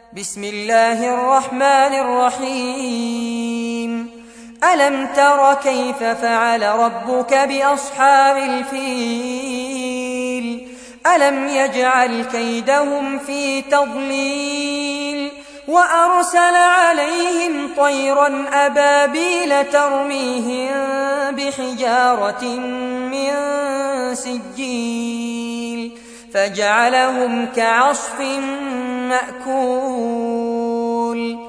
بسم الله الرحمن الرحيم. ألم تر كيف فعل ربك بأصحاب الفيل؟ ألم يجعل كيدهم في تضليل وأرسل عليهم طيرا أبابيل ترميهم بحجارة من سجيل فجعلهم كعصف مأكول.